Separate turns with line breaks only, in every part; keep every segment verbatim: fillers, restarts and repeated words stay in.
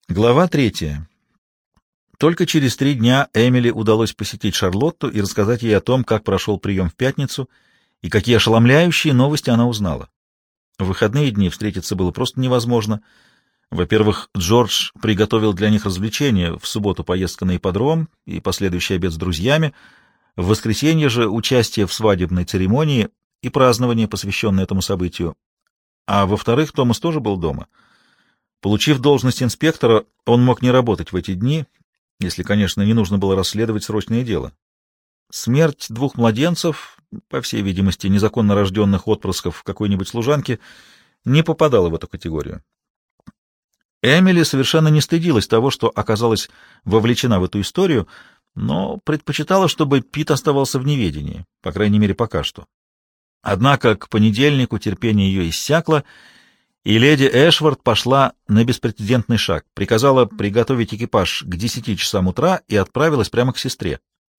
Глава третья. Только через три дня Эмили удалось посетить Шарлотту и рассказать ей о том, как прошел прием в пятницу и какие ошеломляющие новости она узнала. В выходные дни встретиться было просто невозможно. Во-первых, Джордж приготовил для них развлечения: в субботу поездка на ипподром и последующий обед с друзьями, в воскресенье же участие в свадебной церемонии и празднование, посвященное этому событию. А во-вторых, Томас тоже был дома. Получив должность инспектора, он мог не работать в эти дни, если, конечно, не нужно было расследовать срочное дело. Смерть двух младенцев, по всей видимости, незаконно рожденных отпрысков какой-нибудь служанки, не попадала в эту категорию. Эмили совершенно не стыдилась того, что оказалась вовлечена в эту историю, но предпочитала, чтобы Пит оставался в неведении, по крайней мере, пока что. Однако к понедельнику терпение ее иссякло, и леди Эшвард пошла на беспрецедентный шаг, приказала приготовить экипаж к десяти часам утра и отправилась прямо к сестре.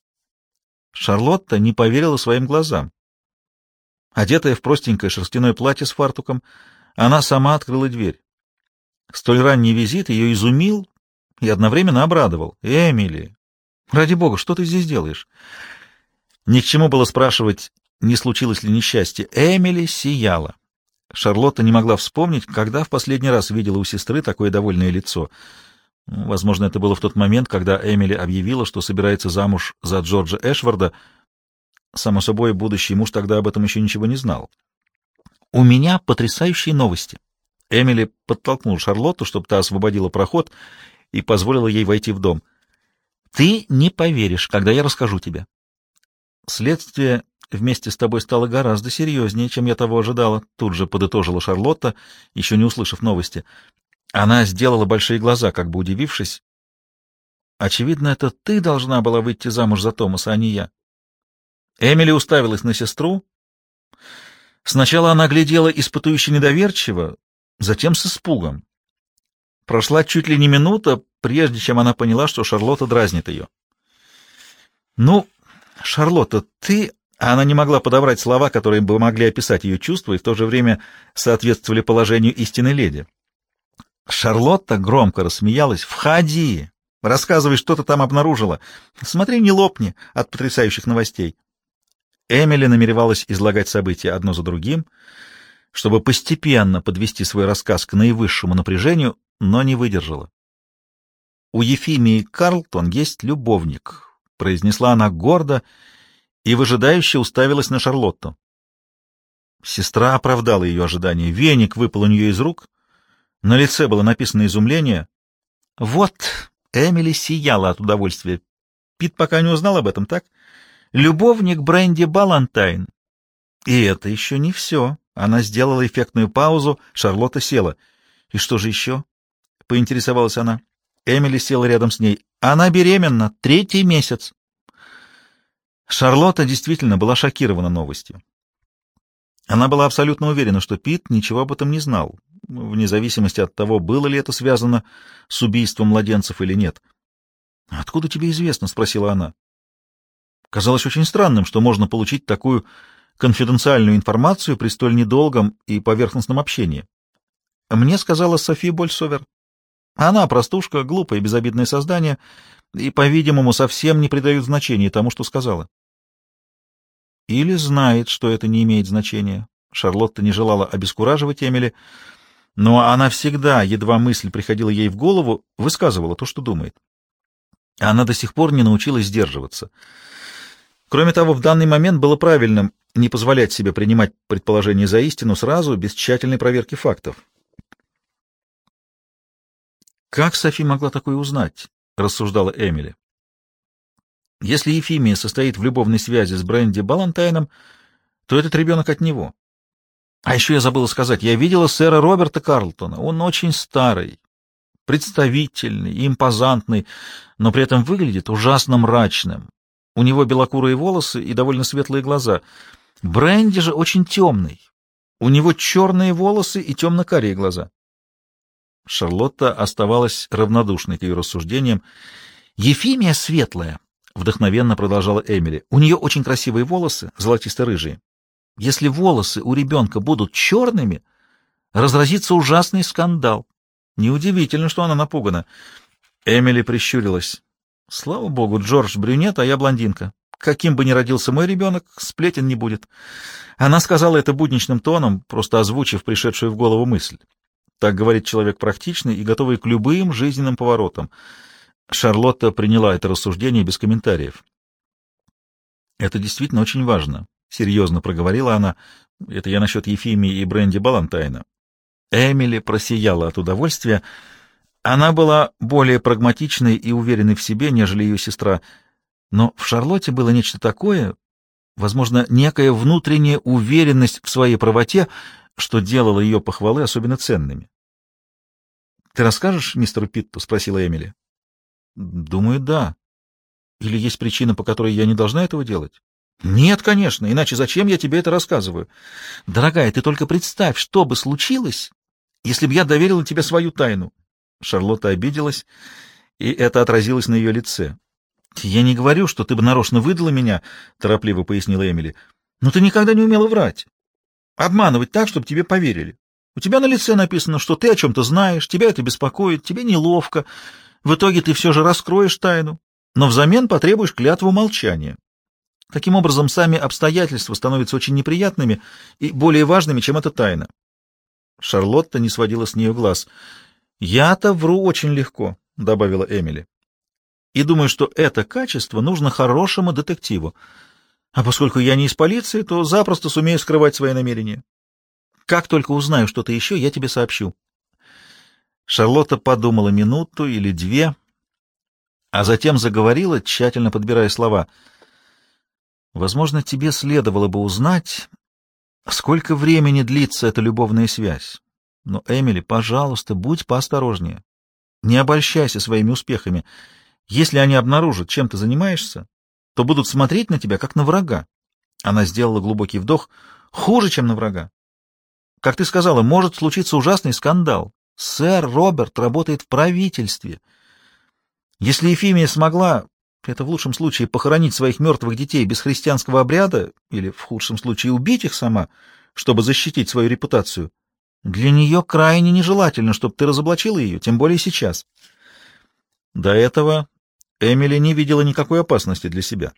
Шарлотта не поверила своим глазам. Одетая в простенькое шерстяное платье с фартуком, она сама открыла дверь. Столь ранний визит ее изумил и одновременно обрадовал. «Эмили, ради бога, что ты здесь делаешь?» Ни к чему было спрашивать, не случилось ли несчастье. Эмили сияла. Шарлотта не могла вспомнить, когда в последний раз видела у сестры такое довольное лицо. Возможно, это было в тот момент, когда Эмили объявила, что собирается замуж за Джорджа Эшварда. Само собой, будущий муж тогда об этом еще ничего не знал. «У меня потрясающие новости». Эмили подтолкнула Шарлотту, чтобы та освободила проход и позволила ей войти в дом. «Ты не поверишь, когда я расскажу тебе. Следствие вместе с тобой стало гораздо серьезнее, чем я того ожидала», — тут же подытожила Шарлотта, еще не услышав новости. Она сделала большие глаза, как бы удивившись. «Очевидно, это ты должна была выйти замуж за Томаса, а не я». Эмили уставилась на сестру. Сначала она глядела испытующе недоверчиво, затем с испугом. Прошла чуть ли не минута, прежде чем она поняла, что Шарлотта дразнит ее. «Ну, Шарлотта, ты...» Она не могла подобрать слова, которые бы могли описать ее чувства и в то же время соответствовали положению истинной леди. Шарлотта громко рассмеялась. «Входи! Рассказывай, что ты там обнаружила. Смотри, не лопни от потрясающих новостей». Эмили намеревалась излагать события одно за другим, чтобы постепенно подвести свой рассказ к наивысшему напряжению, но не выдержала. «У Ефимии Карлтон есть любовник», — произнесла она гордо и выжидающе уставилась на Шарлотту. Сестра оправдала ее ожидания. Веник выпал у нее из рук. На лице было написано изумление. «Вот», — Эмили сияла от удовольствия. Пит пока не узнал об этом, так? «Любовник Бренди Балантайн». И это еще не все. Она сделала эффектную паузу, Шарлотта села. «И что же еще?» — поинтересовалась она. Эмили села рядом с ней. «Она беременна, третий месяц». Шарлотта действительно была шокирована новостью. Она была абсолютно уверена, что Пит ничего об этом не знал, вне зависимости от того, было ли это связано с убийством младенцев или нет. «Откуда тебе известно?» — спросила она. Казалось очень странным, что можно получить такую конфиденциальную информацию при столь недолгом и поверхностном общении. Мне сказала Софи Больсовер. Она простушка, глупое и безобидное создание, и, по-видимому, совсем не придает значения тому, что сказала. Или знает, что это не имеет значения. Шарлотта не желала обескураживать Эмили, но она всегда, едва мысль приходила ей в голову, высказывала то, что думает. Она до сих пор не научилась сдерживаться. Кроме того, в данный момент было правильным не позволять себе принимать предположения за истину сразу, без тщательной проверки фактов. «Как Софи могла такое узнать?» — рассуждала Эмили. «Если Ефимия состоит в любовной связи с Бренди Балантайном, то этот ребенок от него. А еще я забыла сказать, я видела сэра Роберта Карлтона. Он очень старый, представительный, импозантный, но при этом выглядит ужасно мрачным. У него белокурые волосы и довольно светлые глаза. Бренди же очень темный. У него черные волосы и темно-карие глаза». Шарлотта оставалась равнодушной к ее рассуждениям. «Ефимия светлая», — вдохновенно продолжала Эмили. «У нее очень красивые волосы, золотисто-рыжие. Если волосы у ребенка будут черными, разразится ужасный скандал. Неудивительно, что она напугана. Эмили прищурилась. Слава богу, Джордж брюнет, а я блондинка. Каким бы ни родился мой ребенок, сплетен не будет. Она сказала это будничным тоном, просто озвучив пришедшую в голову мысль. Так говорит человек практичный и готовый к любым жизненным поворотам. Шарлотта приняла это рассуждение без комментариев. «Это действительно очень важно», — серьезно проговорила она. «Это я насчет Ефимии и Бренди Балантайна». Эмили просияла от удовольствия. Она была более прагматичной и уверенной в себе, нежели ее сестра, но в Шарлотте было нечто такое, возможно, некая внутренняя уверенность в своей правоте, что делало ее похвалы особенно ценными. «Ты расскажешь мистеру Питту?» — спросила Эмили. «Думаю, да. Или есть причина, по которой я не должна этого делать?» «Нет, конечно, иначе зачем я тебе это рассказываю? Дорогая, ты только представь, что бы случилось, если бы я доверила тебе свою тайну». Шарлотта обиделась, и это отразилось на ее лице. «Я не говорю, что ты бы нарочно выдала меня», — торопливо пояснила Эмили. «Но ты никогда не умела врать. Обманывать так, чтобы тебе поверили. У тебя на лице написано, что ты о чем-то знаешь, тебя это беспокоит, тебе неловко. В итоге ты все же раскроешь тайну, но взамен потребуешь клятву молчания. Таким образом, сами обстоятельства становятся очень неприятными и более важными, чем эта тайна». Шарлотта не сводила с нее глаз. «Я-то вру очень легко», — добавила Эмили. «И думаю, что это качество нужно хорошему детективу. А поскольку я не из полиции, то запросто сумею скрывать свои намерения. Как только узнаю что-то еще, я тебе сообщу». Шарлотта подумала минуту или две, а затем заговорила, тщательно подбирая слова. «Возможно, тебе следовало бы узнать, сколько времени длится эта любовная связь. Но, Эмили, пожалуйста, будь поосторожнее. Не обольщайся своими успехами. Если они обнаружат, чем ты занимаешься, то будут смотреть на тебя, как на врага». Она сделала глубокий вдох. «Хуже, чем на врага. Как ты сказала, может случиться ужасный скандал. Сэр Роберт работает в правительстве. Если Ефимия смогла, это в лучшем случае, похоронить своих мертвых детей без христианского обряда, или в худшем случае убить их сама, чтобы защитить свою репутацию, для нее крайне нежелательно, чтобы ты разоблачила ее, тем более сейчас». До этого Эмили не видела никакой опасности для себя.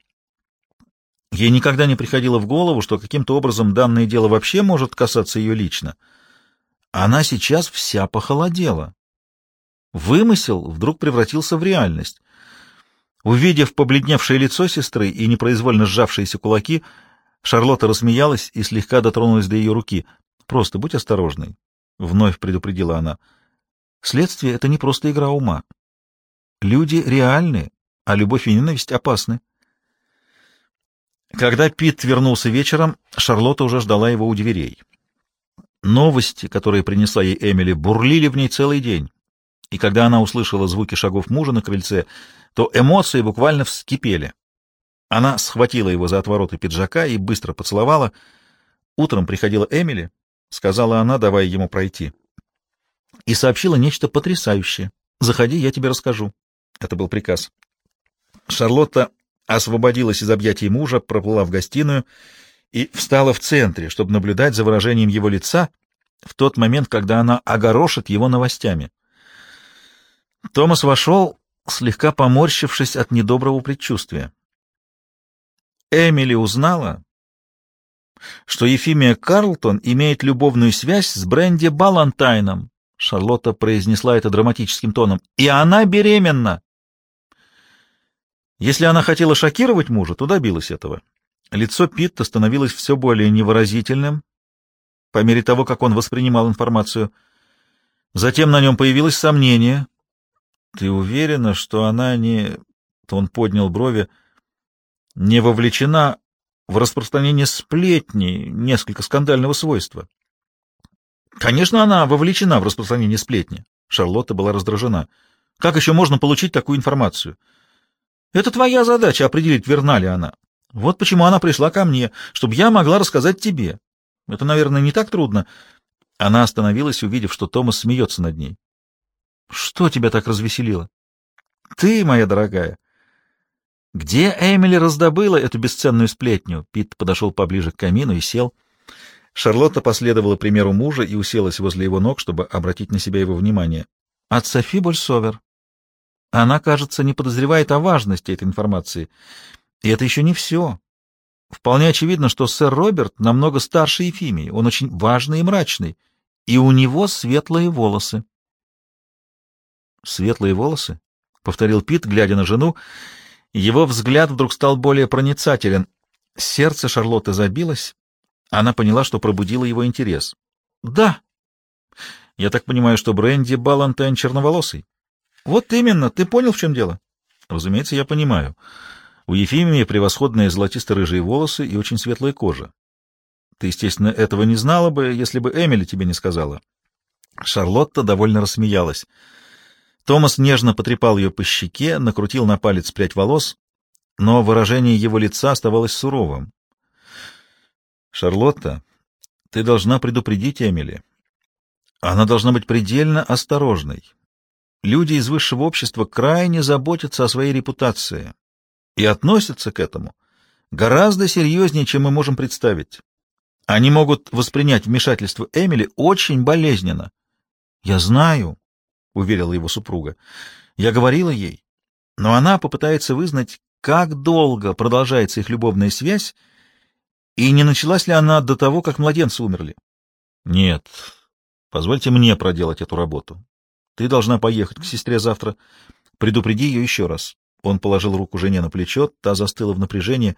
Ей никогда не приходило в голову, что каким-то образом данное дело вообще может касаться ее лично. Она сейчас вся похолодела. Вымысел вдруг превратился в реальность. Увидев побледневшее лицо сестры и непроизвольно сжавшиеся кулаки, Шарлотта рассмеялась и слегка дотронулась до ее руки. «Просто будь осторожной», — вновь предупредила она. «Следствие — это не просто игра ума. Люди реальны, а любовь и ненависть опасны». Когда Питт вернулся вечером, Шарлотта уже ждала его у дверей. Новости, которые принесла ей Эмили, бурлили в ней целый день, и когда она услышала звуки шагов мужа на крыльце, то эмоции буквально вскипели. Она схватила его за отвороты пиджака и быстро поцеловала. «Утром приходила Эмили», — сказала она, давая ему пройти, и сообщила нечто потрясающее. «Заходи, я тебе расскажу». Это был приказ. Шарлотта освободилась из объятий мужа, проплыла в гостиную и встала в центре, чтобы наблюдать за выражением его лица в тот момент, когда она огорошит его новостями. Томас вошел, слегка поморщившись от недоброго предчувствия. Эмили узнала, что Ефимия Карлтон имеет любовную связь с Бренди Балантайном. Шарлотта произнесла это драматическим тоном. «И она беременна!» Если она хотела шокировать мужа, то добилась этого. Лицо Питта становилось все более невыразительным по мере того, как он воспринимал информацию. Затем на нем появилось сомнение. «Ты уверена, что она не...» То он поднял брови. «Не вовлечена в распространение сплетни, несколько скандального свойства?» «Конечно, она вовлечена в распространение сплетни». Шарлотта была раздражена. «Как еще можно получить такую информацию? Это твоя задача — определить, верна ли она. Вот почему она пришла ко мне, чтобы я могла рассказать тебе. Это, наверное, не так трудно». Она остановилась, увидев, что Томас смеется над ней. «Что тебя так развеселило?» «Ты, моя дорогая». «Где Эмили раздобыла эту бесценную сплетню?» Питт подошел поближе к камину и сел. Шарлотта последовала примеру мужа и уселась возле его ног, чтобы обратить на себя его внимание. От Софи Больсовер. Она, кажется, не подозревает о важности этой информации. И это еще не все. Вполне очевидно, что сэр Роберт намного старше Ефимии. Он очень важный и мрачный. И у него светлые волосы. «Светлые волосы?» — повторил Пит, глядя на жену. Его взгляд вдруг стал более проницателен. Сердце Шарлотты забилось. Она поняла, что пробудило его интерес. «Да. Я так понимаю, что Бренди Баллантайн черноволосый?» «Вот именно. Ты понял, в чем дело?» «Разумеется, я понимаю. У Ефимии превосходные золотисто-рыжие волосы и очень светлая кожа. Ты, естественно, этого не знала бы, если бы Эмили тебе не сказала». Шарлотта довольно рассмеялась. Томас нежно потрепал ее по щеке, накрутил на палец прядь волос, но выражение его лица оставалось суровым. «Шарлотта, ты должна предупредить Эмили. Она должна быть предельно осторожной. Люди из высшего общества крайне заботятся о своей репутации и относятся к этому гораздо серьезнее, чем мы можем представить. Они могут воспринять вмешательство Эмили очень болезненно». «Я знаю», — уверила его супруга. «Я говорила ей, но она попытается вызнать, как долго продолжается их любовная связь, и не началась ли она до того, как младенцы умерли». «Нет, позвольте мне проделать эту работу. Ты должна поехать к сестре завтра. Предупреди ее еще раз». Он положил руку жене на плечо, та застыла в напряжении.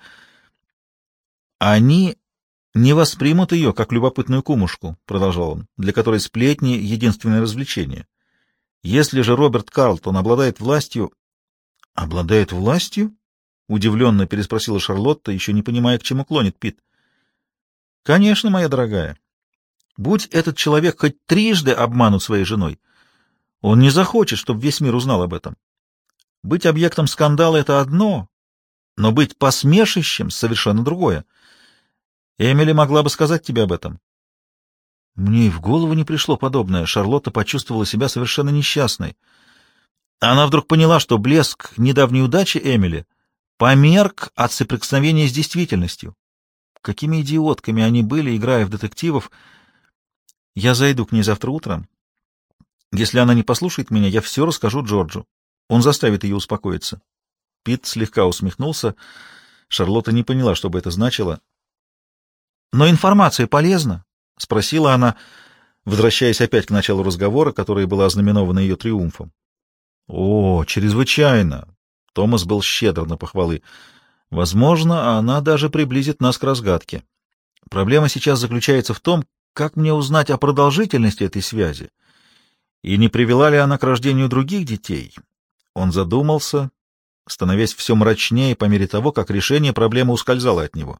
«Они не воспримут ее, как любопытную кумушку», — продолжал он, — «для которой сплетни — единственное развлечение. Если же Роберт Карлтон обладает властью...» «Обладает властью?» — удивленно переспросила Шарлотта, еще не понимая, к чему клонит Пит. «Конечно, моя дорогая. Будь этот человек хоть трижды обманут своей женой, он не захочет, чтобы весь мир узнал об этом. Быть объектом скандала — это одно, но быть посмешищем — совершенно другое. Эмили могла бы сказать тебе об этом». Мне и в голову не пришло подобное. Шарлотта почувствовала себя совершенно несчастной. Она вдруг поняла, что блеск недавней удачи Эмили померк от соприкосновения с действительностью. Какими идиотками они были, играя в детективов. «Я зайду к ней завтра утром. Если она не послушает меня, я все расскажу Джорджу. Он заставит ее успокоиться». Пит слегка усмехнулся. Шарлотта не поняла, что бы это значило. «Но информация полезна?» — спросила она, возвращаясь опять к началу разговора, которое было ознаменовано ее триумфом. «О, чрезвычайно!» — Томас был щедр на похвалы. «Возможно, она даже приблизит нас к разгадке. Проблема сейчас заключается в том, как мне узнать о продолжительности этой связи, и не привела ли она к рождению других детей». Он задумался, становясь все мрачнее по мере того, как решение проблемы ускользало от него.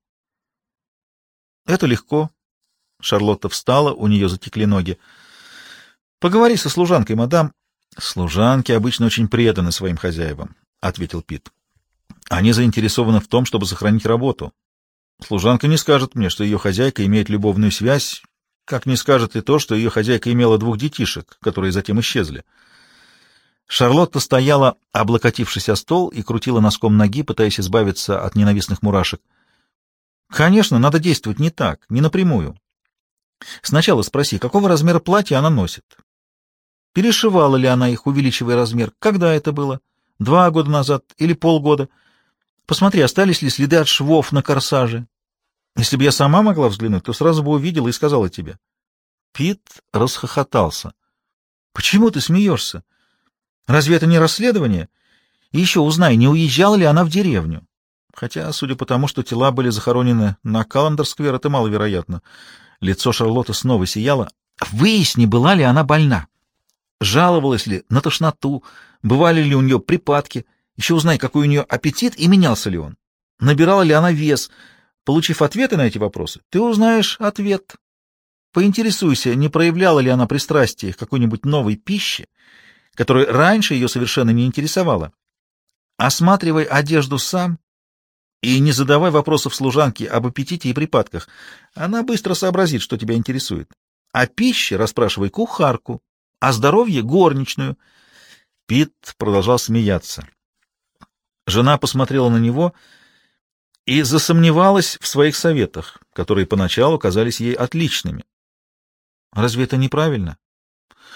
«Это легко». Шарлотта встала, у нее затекли ноги. «Поговори со служанкой, мадам». «Служанки обычно очень преданы своим хозяевам», — ответил Пит. «Они заинтересованы в том, чтобы сохранить работу. Служанка не скажет мне, что ее хозяйка имеет любовную связь, как не скажет и то, что ее хозяйка имела двух детишек, которые затем исчезли». Шарлотта стояла, облокотившись о стол, и крутила носком ноги, пытаясь избавиться от ненавистных мурашек. «Конечно, надо действовать не так, не напрямую. Сначала спроси, какого размера платья она носит. Перешивала ли она их, увеличивая размер? Когда это было? Два года назад или полгода? Посмотри, остались ли следы от швов на корсаже. Если бы я сама могла взглянуть, то сразу бы увидела и сказала тебе». Пит расхохотался. «Почему ты смеешься? Разве это не расследование? И еще узнай, не уезжала ли она в деревню. Хотя, судя по тому, что тела были захоронены на Каллендер-сквер, это маловероятно». Лицо Шарлотты снова сияло. «Выясни, была ли она больна. Жаловалась ли на тошноту, бывали ли у нее припадки. Еще узнай, какой у нее аппетит и менялся ли он. Набирала ли она вес. Получив ответы на эти вопросы, ты узнаешь ответ. Поинтересуйся, не проявляла ли она пристрастие к какой-нибудь новой пище, которая раньше ее совершенно не интересовала. Осматривай одежду сам и не задавай вопросов служанке об аппетите и припадках. Она быстро сообразит, что тебя интересует. О пище расспрашивай кухарку, о здоровье — горничную». Пит продолжал смеяться. Жена посмотрела на него и засомневалась в своих советах, которые поначалу казались ей отличными. «Разве это неправильно?»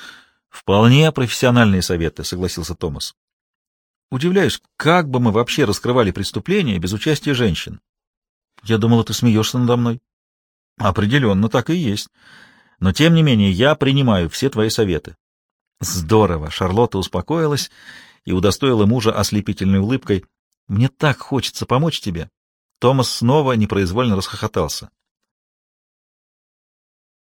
Вполне профессиональные советы, согласился Томас. Удивляюсь, как бы мы вообще раскрывали преступления без участия женщин? Я думала, ты смеешься надо мной. Определенно, так и есть. Но, тем не менее, я принимаю все твои советы. Здорово! Шарлотта успокоилась и удостоила мужа ослепительной улыбкой. Мне так хочется помочь тебе. Томас снова непроизвольно расхохотался.